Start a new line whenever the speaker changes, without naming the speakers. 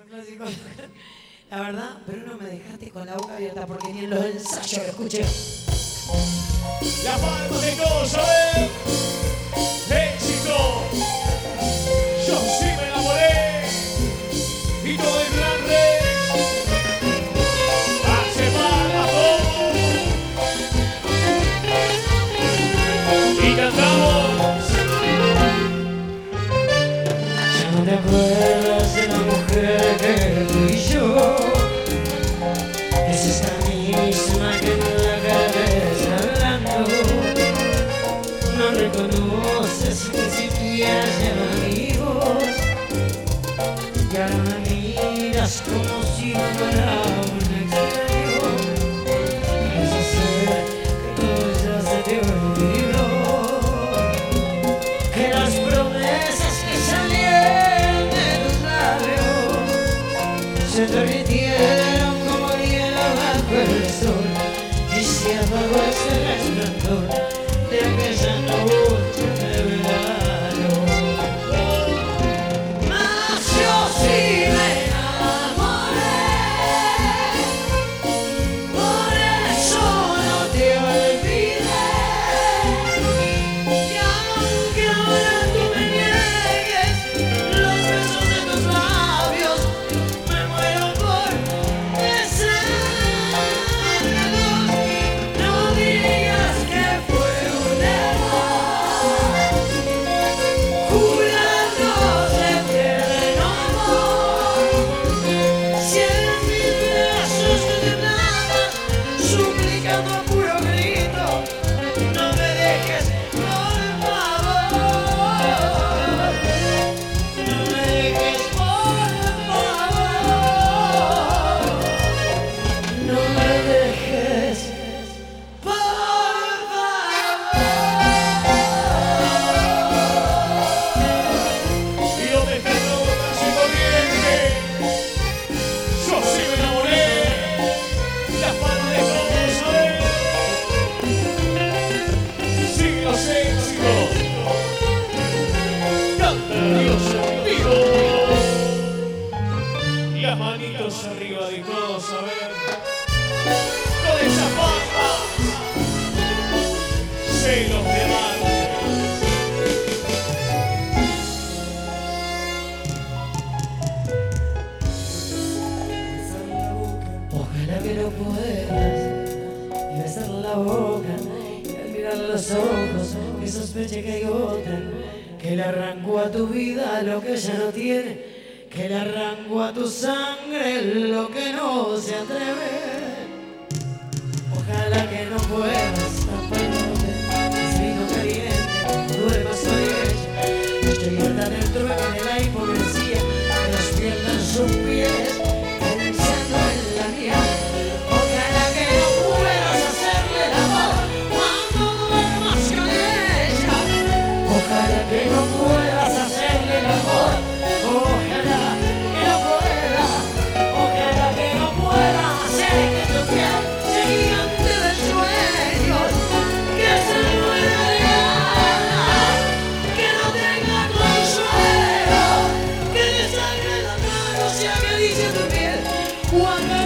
clásico. La verdad, pero no me dejaste con la boca abierta porque ni en los ensayos lo escuché.
Las palmas de todos, a ver. Éxito. Yo sí me enamoré. Y todo el gran rey. Hace palmas todos. Y cantamos.
Ya no te acuerdas de la mujer que fui yo. Es esta misma que en la cabeza hablando. No reconoces ni siquiera lleva amigos. Y ahora me miras como si fuera un extraño. Parece ser que todo ya se te olvidó. Que las promesas que salieron de tus labios se derritieron como hielo bajo el sol y se apagó ese resplandor de aquella noche de verano. Mas yo sí me enamoré, por eso no te olvidé. Y aunque ahora tú me niegues los besos de tus labios, me muero por besarlos. No digas que fue un error, jurándote eterno amor. Si en mis brazos te temblaban, suplicando a puro grito, no me dejes, por favor. No me dejes, por favor. No me dejes, por favor.
Y yo me quedo casi corriente. Yo sí me enamoré. Las palmas de todos, a ver. Sigue los éxitos. Canta Dios en vivo. Las manitos arriba de todos, a ver. Con esas palmas. Celos de amante.
Ojalá que no puedas besar la boca y al mirar los ojos que sospeche que hay otra, que le arrancó a tu vida lo que ya no tiene, que le arrancó a tu sangre lo que no se atreve. Ojalá que no puedas taparte ese vino caliente, duermas con ella. Estoy harta del trueno de la hipocresía que nos pierdan sus pies pensando en la mía. Ojalá que no puedas hacerle el amor cuando duermas con ella. Ojalá que no puedas hacerle el amor. Ojalá que no pueda. Ojalá que no pueda hacer que tu piel se gigante de sueños, que se muera de ganas, que no tenga consuelo, que le sangre las manos y acaricie tu piel.